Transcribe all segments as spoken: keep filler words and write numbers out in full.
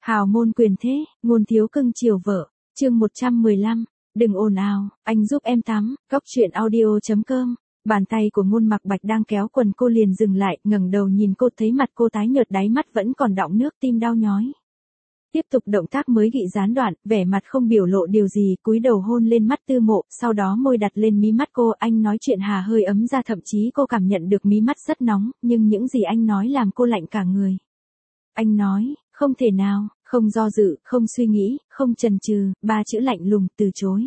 Hào môn quyền thế, ngôn thiếu cưng chiều vợ. Chương một trăm mười lăm, đừng ồn ào, anh giúp em tắm. Góc truyện audio chấm com. Bàn tay của Ngôn Mặc Bạch đang kéo quần cô liền dừng lại, ngẩng đầu nhìn cô, thấy mặt cô tái nhợt, đáy mắt vẫn còn đọng nước, tim đau nhói. Tiếp tục động tác mới gị gián đoạn, vẻ mặt không biểu lộ điều gì, cúi đầu hôn lên mắt Tư Mộ, sau đó môi đặt lên mí mắt cô. Anh nói chuyện hà hơi ấm ra, thậm chí cô cảm nhận được mí mắt rất nóng, nhưng những gì anh nói làm cô lạnh cả người. Anh nói, không thể nào, không do dự, không suy nghĩ, không chần chừ, ba chữ lạnh lùng, từ chối.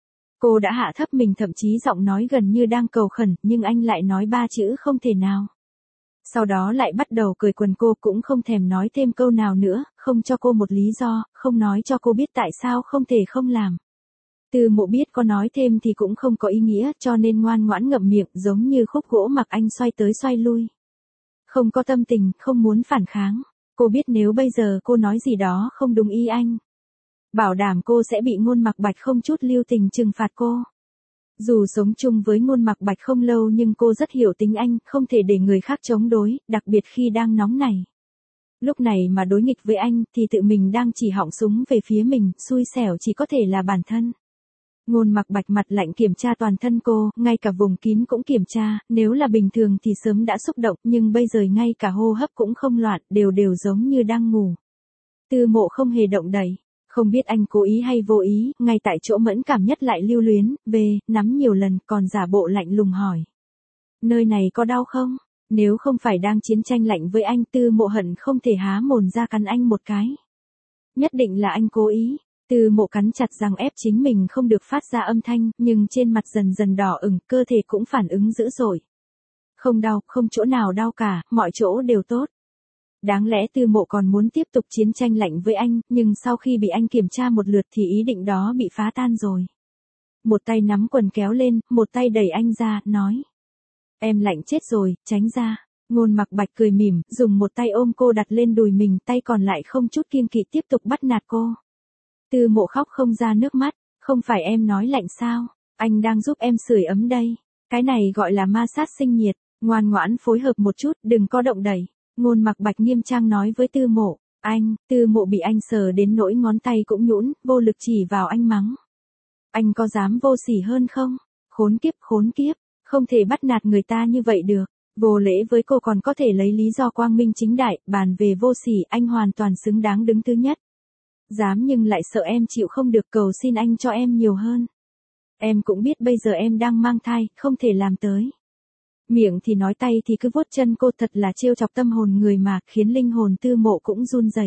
Cô đã hạ thấp mình, thậm chí giọng nói gần như đang cầu khẩn, nhưng anh lại nói ba chữ không thể nào. Sau đó lại bắt đầu cởi quần cô, cũng không thèm nói thêm câu nào nữa, không cho cô một lý do, không nói cho cô biết tại sao không thể không làm. Tư Mộ biết có nói thêm thì cũng không có ý nghĩa, cho nên ngoan ngoãn ngậm miệng, giống như khúc gỗ mặc anh xoay tới xoay lui. Không có tâm tình, không muốn phản kháng. Cô biết nếu bây giờ cô nói gì đó không đúng ý anh, bảo đảm cô sẽ bị Ngôn Mặc Bạch không chút lưu tình trừng phạt cô. Dù sống chung với Ngôn Mặc Bạch không lâu nhưng cô rất hiểu tính anh, không thể để người khác chống đối, đặc biệt khi đang nóng này. Lúc này mà đối nghịch với anh thì tự mình đang chỉ họng súng về phía mình, xui xẻo chỉ có thể là bản thân. Ngôn Mặc Bạch mặt lạnh kiểm tra toàn thân cô, ngay cả vùng kín cũng kiểm tra, nếu là bình thường thì sớm đã xúc động, nhưng bây giờ ngay cả hô hấp cũng không loạn, đều đều giống như đang ngủ. Tư Mộ không hề động đậy, không biết anh cố ý hay vô ý, ngay tại chỗ mẫn cảm nhất lại lưu luyến, về, nắm nhiều lần, còn giả bộ lạnh lùng hỏi. Nơi này có đau không? Nếu không phải đang chiến tranh lạnh với anh, Tư Mộ hận không thể há mồm ra cắn anh một cái. Nhất định là anh cố ý. Tư Mộ cắn chặt răng ép chính mình không được phát ra âm thanh, nhưng trên mặt dần dần đỏ ửng, cơ thể cũng phản ứng dữ dội. Không đau, không chỗ nào đau cả, mọi chỗ đều tốt. Đáng lẽ Tư Mộ còn muốn tiếp tục chiến tranh lạnh với anh, nhưng sau khi bị anh kiểm tra một lượt thì ý định đó bị phá tan rồi. Một tay nắm quần kéo lên, một tay đẩy anh ra, nói. Em lạnh chết rồi, tránh ra. Ngôn Mặc Bạch cười mỉm, dùng một tay ôm cô đặt lên đùi mình, tay còn lại không chút kiêng kỵ tiếp tục bắt nạt cô. Tư Mộ khóc không ra nước mắt, không phải em nói lạnh sao, anh đang giúp em sưởi ấm đây. Cái này gọi là ma sát sinh nhiệt, ngoan ngoãn phối hợp một chút, đừng có động đẩy. Ngôn Mặc Bạch nghiêm trang nói với Tư Mộ. Anh, Tư Mộ bị anh sờ đến nỗi ngón tay cũng nhũn, vô lực chỉ vào anh mắng. Anh có dám vô sỉ hơn không? Khốn kiếp, khốn kiếp, không thể bắt nạt người ta như vậy được. Vô lễ với cô còn có thể lấy lý do quang minh chính đại, bàn về vô sỉ, anh hoàn toàn xứng đáng đứng thứ nhất. Dám nhưng lại sợ em chịu không được, cầu xin anh cho em nhiều hơn. Em cũng biết bây giờ em đang mang thai, không thể làm tới. Miệng thì nói, tay thì cứ vuốt chân cô, thật là trêu chọc tâm hồn người mà, khiến linh hồn Tư Mộ cũng run rẩy.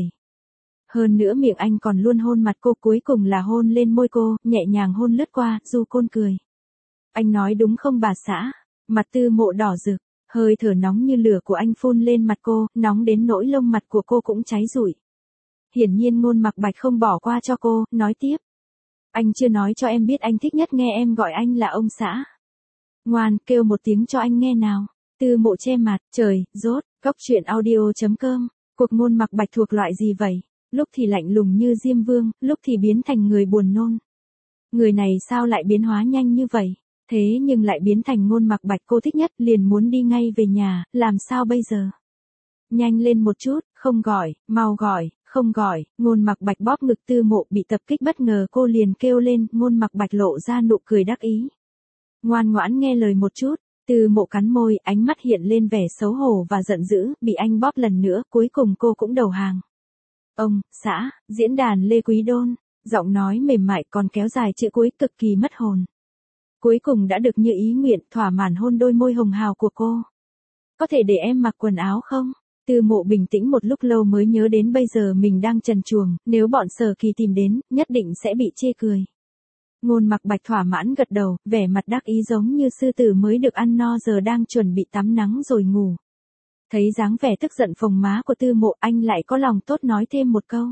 Hơn nữa miệng anh còn luôn hôn mặt cô, cuối cùng là hôn lên môi cô, nhẹ nhàng hôn lướt qua, du côn cười. Anh nói đúng không bà xã? Mặt Tư Mộ đỏ rực, hơi thở nóng như lửa của anh phun lên mặt cô, nóng đến nỗi lông mặt của cô cũng cháy rụi. Hiển nhiên Ngôn Mặc Bạch không bỏ qua cho cô, nói tiếp. Anh chưa nói cho em biết anh thích nhất nghe em gọi anh là ông xã. Ngoan, kêu một tiếng cho anh nghe nào. Tư Mộ che mặt, trời, rốt, góc truyện audio chấm com. Cuộc Ngôn Mặc Bạch thuộc loại gì vậy? Lúc thì lạnh lùng như Diêm Vương, lúc thì biến thành người buồn nôn. Người này sao lại biến hóa nhanh như vậy? Thế nhưng lại biến thành Ngôn Mặc Bạch cô thích nhất, liền muốn đi ngay về nhà, làm sao bây giờ? Nhanh lên một chút, không gọi, mau gọi, không gọi. Ngôn Mặc Bạch bóp ngực Tư Mộ, bị tập kích bất ngờ cô liền kêu lên, Ngôn Mặc Bạch lộ ra nụ cười đắc ý. Ngoan ngoãn nghe lời một chút. Tư Mộ cắn môi, ánh mắt hiện lên vẻ xấu hổ và giận dữ, bị anh bóp lần nữa, cuối cùng cô cũng đầu hàng. Ông, xã, diễn đàn Lê Quý Đôn, giọng nói mềm mại còn kéo dài chữ cuối cực kỳ mất hồn. Cuối cùng đã được như ý nguyện, thỏa mãn hôn đôi môi hồng hào của cô. Có thể để em mặc quần áo không? Tư Mộ bình tĩnh một lúc lâu mới nhớ đến bây giờ mình đang trần truồng, nếu bọn Sở Kỳ tìm đến, nhất định sẽ bị chê cười. Ngôn Mặc Bạch thỏa mãn gật đầu, vẻ mặt đắc ý giống như sư tử mới được ăn no giờ đang chuẩn bị tắm nắng rồi ngủ. Thấy dáng vẻ tức giận phồng má của Tư Mộ, anh lại có lòng tốt nói thêm một câu.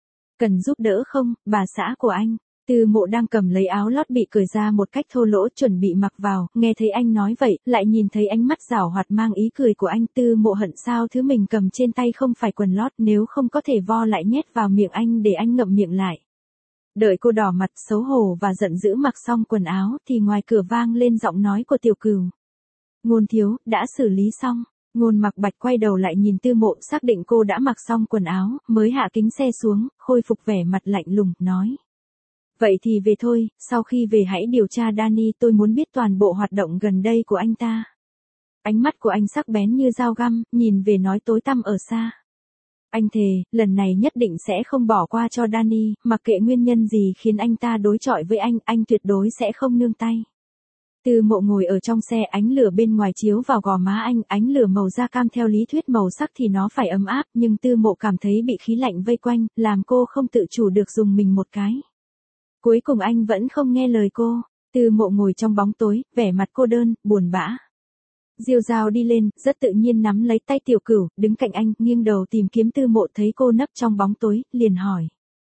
Cần giúp đỡ không, bà xã của anh? Tư Mộ đang cầm lấy áo lót bị cởi ra một cách thô lỗ chuẩn bị mặc vào, nghe thấy anh nói vậy, lại nhìn thấy ánh mắt giảo hoạt mang ý cười của anh. Tư Mộ hận sao thứ mình cầm trên tay không phải quần lót, nếu không có thể vo lại nhét vào miệng anh để anh ngậm miệng lại. Đợi cô đỏ mặt xấu hổ và giận dữ mặc xong quần áo thì ngoài cửa vang lên giọng nói của Tiểu Cửu. Ngôn thiếu, đã xử lý xong. Ngôn Mặc Bạch quay đầu lại nhìn Tư Mộ, xác định cô đã mặc xong quần áo, mới hạ kính xe xuống, khôi phục vẻ mặt lạnh lùng, nói. Vậy thì về thôi, sau khi về hãy điều tra Danny, tôi muốn biết toàn bộ hoạt động gần đây của anh ta. Ánh mắt của anh sắc bén như dao găm, nhìn về nói tối tăm ở xa. Anh thề, lần này nhất định sẽ không bỏ qua cho Danny, mặc kệ nguyên nhân gì khiến anh ta đối chọi với anh, anh tuyệt đối sẽ không nương tay. Tư Mộ ngồi ở trong xe, ánh lửa bên ngoài chiếu vào gò má anh, ánh lửa màu da cam theo lý thuyết màu sắc thì nó phải ấm áp, nhưng Tư Mộ cảm thấy bị khí lạnh vây quanh, làm cô không tự chủ được dùng mình một cái. Cuối cùng anh vẫn không nghe lời cô. Tư Mộ ngồi trong bóng tối, vẻ mặt cô đơn, buồn bã. Diêu Dao đi lên, rất tự nhiên nắm lấy tay Tiểu Cửu, đứng cạnh anh, nghiêng đầu tìm kiếm Tư Mộ, thấy cô nấp trong bóng tối, liền hỏi.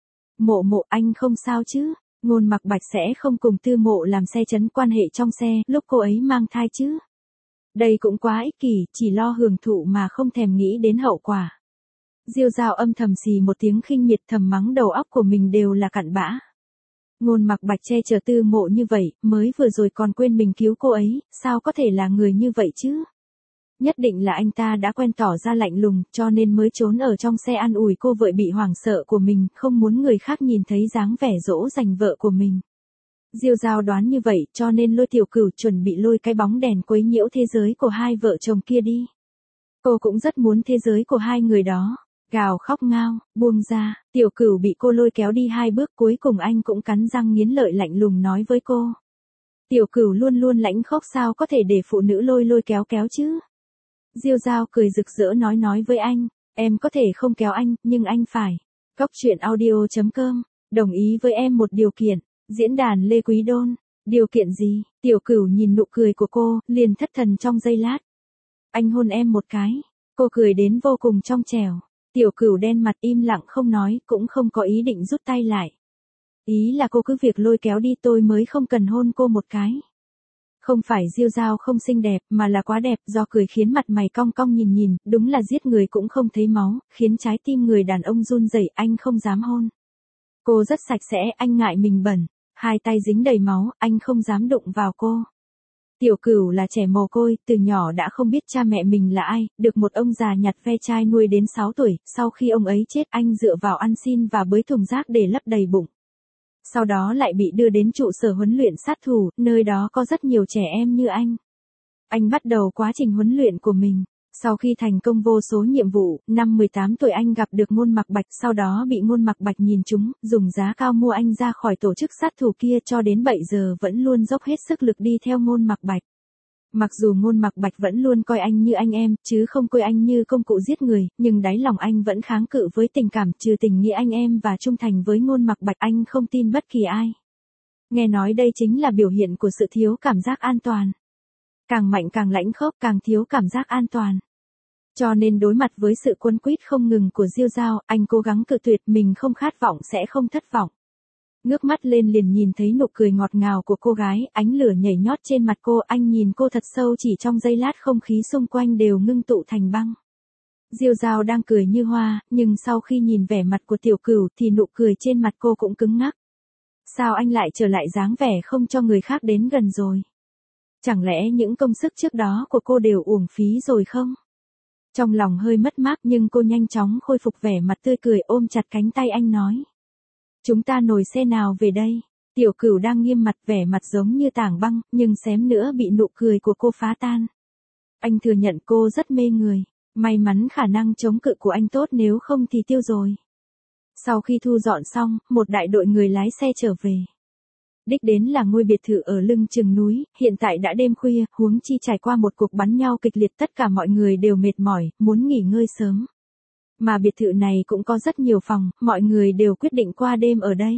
Mộ Mộ, anh không sao chứ? Ngôn Mặc Bạch sẽ không cùng Tư Mộ làm xe chấn quan hệ trong xe, lúc cô ấy mang thai chứ? Đây cũng quá ích kỷ, chỉ lo hưởng thụ mà không thèm nghĩ đến hậu quả. Diêu Dao âm thầm xì một tiếng khinh miệt, thầm mắng đầu óc của mình đều là cặn bã. Ngôn Mặc Bạch che chở Tư Mộ như vậy, mới vừa rồi còn quên mình cứu cô ấy, sao có thể là người như vậy chứ? Nhất định là anh ta đã quen tỏ ra lạnh lùng, cho nên mới trốn ở trong xe an ủi cô vợ bị hoảng sợ của mình, không muốn người khác nhìn thấy dáng vẻ dỗ dành vợ của mình. Diêu Dao đoán như vậy, cho nên lôi Tiểu Cửu chuẩn bị lôi cái bóng đèn quấy nhiễu thế giới của hai vợ chồng kia đi. Cô cũng rất muốn thế giới của hai người đó. Gào khóc ngao, buông ra, Tiểu Cửu bị cô lôi kéo đi hai bước, cuối cùng anh cũng cắn răng nghiến lợi lạnh lùng nói với cô. Tiểu Cửu luôn luôn lãnh khốc, sao có thể để phụ nữ lôi lôi kéo kéo chứ? Diêu Dao cười rực rỡ nói nói với anh, em có thể không kéo anh, nhưng anh phải. Cóc truyện audio chấm com, đồng ý với em một điều kiện. Diễn đàn Lê Quý Đôn, điều kiện gì? Tiểu Cửu nhìn nụ cười của cô, liền thất thần trong giây lát. Anh hôn em một cái. Cô cười đến vô cùng trong trẻo. Tiểu Cửu đen mặt im lặng không nói, cũng không có ý định rút tay lại. Ý là cô cứ việc lôi kéo đi, tôi mới không cần hôn cô một cái. Không phải Diêu Dao không xinh đẹp, mà là quá đẹp, do cười khiến mặt mày cong cong nhìn nhìn, đúng là giết người cũng không thấy máu, khiến trái tim người đàn ông run rẩy, anh không dám hôn. Cô rất sạch sẽ, anh ngại mình bẩn, hai tay dính đầy máu, anh không dám đụng vào cô. Tiểu Cửu là trẻ mồ côi, từ nhỏ đã không biết cha mẹ mình là ai, được một ông già nhặt ve chai nuôi đến sáu tuổi, sau khi ông ấy chết anh dựa vào ăn xin và bới thùng rác để lấp đầy bụng. Sau đó lại bị đưa đến trụ sở huấn luyện sát thủ, nơi đó có rất nhiều trẻ em như anh. Anh bắt đầu quá trình huấn luyện của mình. Sau khi thành công vô số nhiệm vụ, năm mười tám tuổi anh gặp được Ngôn Mặc Bạch, sau đó bị Ngôn Mặc Bạch nhìn trúng, dùng giá cao mua anh ra khỏi tổ chức sát thủ kia, cho đến bây giờ vẫn luôn dốc hết sức lực đi theo Ngôn Mặc Bạch. Mặc dù Ngôn Mặc Bạch vẫn luôn coi anh như anh em, chứ không coi anh như công cụ giết người, nhưng đáy lòng anh vẫn kháng cự với tình cảm, trừ tình nghĩa anh em và trung thành với Ngôn Mặc Bạch, anh không tin bất kỳ ai. Nghe nói đây chính là biểu hiện của sự thiếu cảm giác an toàn. Càng mạnh càng lãnh khốc, càng thiếu cảm giác an toàn. Cho nên đối mặt với sự quấn quýt không ngừng của Diêu Dao, anh cố gắng cự tuyệt, mình không khát vọng sẽ không thất vọng. Ngước mắt lên liền nhìn thấy nụ cười ngọt ngào của cô gái, ánh lửa nhảy nhót trên mặt cô, anh nhìn cô thật sâu, chỉ trong giây lát không khí xung quanh đều ngưng tụ thành băng. Diêu Dao đang cười như hoa, nhưng sau khi nhìn vẻ mặt của Tiểu Cửu thì nụ cười trên mặt cô cũng cứng ngắc. Sao anh lại trở lại dáng vẻ không cho người khác đến gần rồi? Chẳng lẽ những công sức trước đó của cô đều uổng phí rồi không? Trong lòng hơi mất mát nhưng cô nhanh chóng khôi phục vẻ mặt tươi cười, ôm chặt cánh tay anh nói. Chúng ta ngồi xe nào về đây? Tiểu Cửu đang nghiêm mặt, vẻ mặt giống như tảng băng, nhưng xém nữa bị nụ cười của cô phá tan. Anh thừa nhận cô rất mê người. May mắn khả năng chống cự của anh tốt, nếu không thì tiêu rồi. Sau khi thu dọn xong, một đại đội người lái xe trở về. Đích đến là ngôi biệt thự ở lưng chừng núi, hiện tại đã đêm khuya, huống chi trải qua một cuộc bắn nhau kịch liệt, tất cả mọi người đều mệt mỏi, muốn nghỉ ngơi sớm. Mà biệt thự này cũng có rất nhiều phòng, mọi người đều quyết định qua đêm ở đây.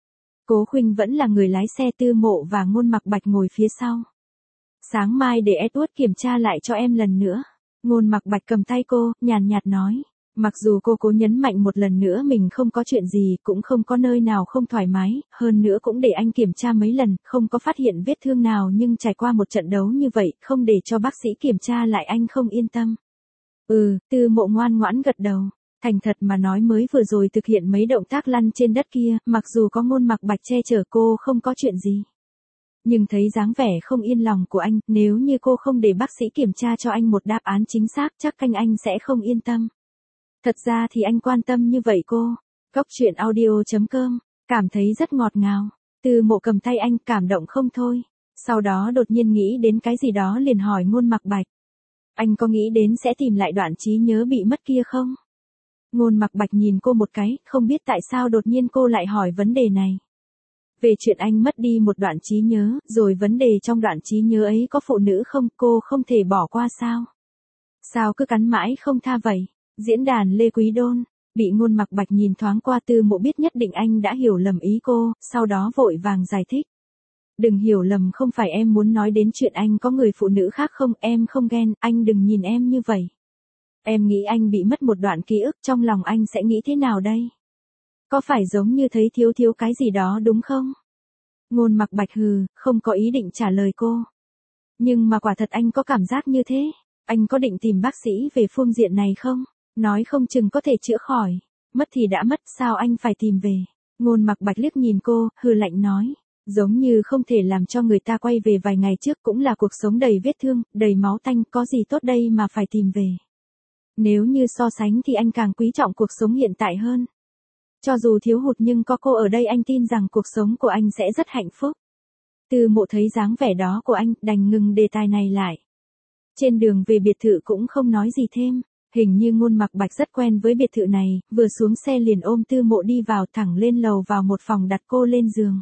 Cố Khuynh vẫn là người lái xe, Tư Mộ và Ngôn Mặc Bạch ngồi phía sau. Sáng mai để Edward kiểm tra lại cho em lần nữa. Ngôn Mặc Bạch cầm tay cô, nhàn nhạt nói. Mặc dù cô cố nhấn mạnh một lần nữa mình không có chuyện gì, cũng không có nơi nào không thoải mái, hơn nữa cũng để anh kiểm tra mấy lần, không có phát hiện vết thương nào, nhưng trải qua một trận đấu như vậy, không để cho bác sĩ kiểm tra lại anh không yên tâm. Ừ, Tư Mộ ngoan ngoãn gật đầu. Thành thật mà nói, mới vừa rồi thực hiện mấy động tác lăn trên đất kia, mặc dù có Ngôn Mặc Bạch che chở cô không có chuyện gì. Nhưng thấy dáng vẻ không yên lòng của anh, nếu như cô không để bác sĩ kiểm tra cho anh một đáp án chính xác chắc canh anh sẽ không yên tâm. Thật ra thì anh quan tâm như vậy cô. Góc chuyện audio chấm com, cảm thấy rất ngọt ngào. Tư Mộ cầm tay anh cảm động không thôi. Sau đó đột nhiên nghĩ đến cái gì đó liền hỏi Ngôn Mặc Bạch. Anh có nghĩ đến sẽ tìm lại đoạn trí nhớ bị mất kia không? Ngôn Mặc Bạch nhìn cô một cái, không biết tại sao đột nhiên cô lại hỏi vấn đề này. Về chuyện anh mất đi một đoạn trí nhớ, rồi vấn đề trong đoạn trí nhớ ấy có phụ nữ không, cô không thể bỏ qua sao? Sao cứ cắn mãi không tha vậy? Diễn đàn Lê Quý Đôn, bị Ngôn Mặc Bạch nhìn thoáng qua Tư Mộ biết nhất định anh đã hiểu lầm ý cô, sau đó vội vàng giải thích. Đừng hiểu lầm, không phải em muốn nói đến chuyện anh có người phụ nữ khác không, em không ghen, anh đừng nhìn em như vậy. Em nghĩ anh bị mất một đoạn ký ức, trong lòng anh sẽ nghĩ thế nào đây? Có phải giống như thấy thiếu thiếu cái gì đó đúng không? Ngôn Mặc Bạch hừ, không có ý định trả lời cô. Nhưng mà quả thật anh có cảm giác như thế. Anh có định tìm bác sĩ về phương diện này không? Nói không chừng có thể chữa khỏi. Mất thì đã mất, sao anh phải tìm về? Ngôn Mặc Bạch liếc nhìn cô, hừ lạnh nói. Giống như không thể làm cho người ta quay về vài ngày trước, cũng là cuộc sống đầy vết thương, đầy máu tanh, có gì tốt đây mà phải tìm về. Nếu như so sánh thì anh càng quý trọng cuộc sống hiện tại hơn. Cho dù thiếu hụt nhưng có cô ở đây anh tin rằng cuộc sống của anh sẽ rất hạnh phúc. Tư Mộ thấy dáng vẻ đó của anh, đành ngừng đề tài này lại. Trên đường về biệt thự cũng không nói gì thêm. Hình như Ngôn Mặc Bạch rất quen với biệt thự này, vừa xuống xe liền ôm Tư Mộ đi vào, thẳng lên lầu vào một phòng đặt cô lên giường.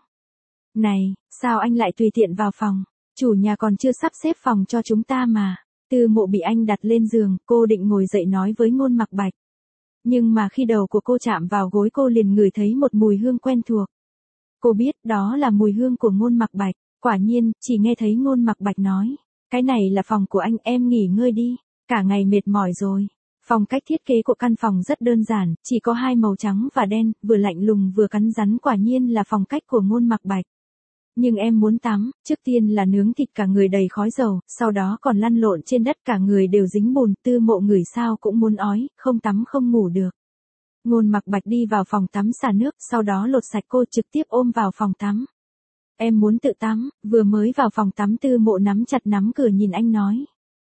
Này, sao anh lại tùy tiện vào phòng? Chủ nhà còn chưa sắp xếp phòng cho chúng ta mà. Tư Mộ bị anh đặt lên giường, cô định ngồi dậy nói với Ngôn Mặc Bạch. Nhưng mà khi đầu của cô chạm vào gối cô liền ngửi thấy một mùi hương quen thuộc. Cô biết đó là mùi hương của Ngôn Mặc Bạch. Quả nhiên, chỉ nghe thấy Ngôn Mặc Bạch nói. Cái này là phòng của anh, em nghỉ ngơi đi. Cả ngày mệt mỏi rồi. Phong cách thiết kế của căn phòng rất đơn giản, chỉ có hai màu trắng và đen, vừa lạnh lùng vừa cắn rắn, quả nhiên là phong cách của Ngôn Mặc Bạch. Nhưng em muốn tắm, trước tiên là nướng thịt cả người đầy khói dầu, sau đó còn lăn lộn trên đất cả người đều dính bùn. Tư Mộ ngửi sao cũng muốn ói, không tắm không ngủ được. Ngôn Mặc Bạch đi vào phòng tắm xả nước, sau đó lột sạch cô trực tiếp ôm vào phòng tắm. Em muốn tự tắm. Vừa mới vào phòng tắm Tư Mộ nắm chặt nắm cửa nhìn anh nói.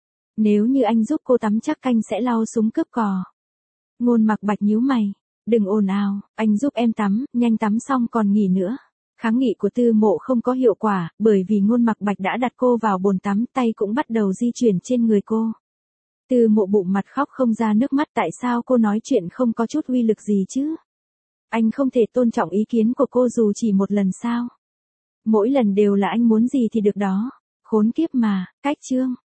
Nếu như anh giúp cô tắm chắc anh sẽ lau súng cướp cò. Ngôn Mặc Bạch nhíu mày. Đừng ồn ào, anh giúp em tắm, nhanh tắm xong còn nghỉ nữa. Kháng nghị của Tư Mộ không có hiệu quả, bởi vì Ngôn Mặc Bạch đã đặt cô vào bồn tắm, tay cũng bắt đầu di chuyển trên người cô. Tư Mộ bụng mặt khóc không ra nước mắt, tại sao cô nói chuyện không có chút uy lực gì chứ? Anh không thể tôn trọng ý kiến của cô dù chỉ một lần sao? Mỗi lần đều là anh muốn gì thì được đó. Khốn kiếp mà, cách chương.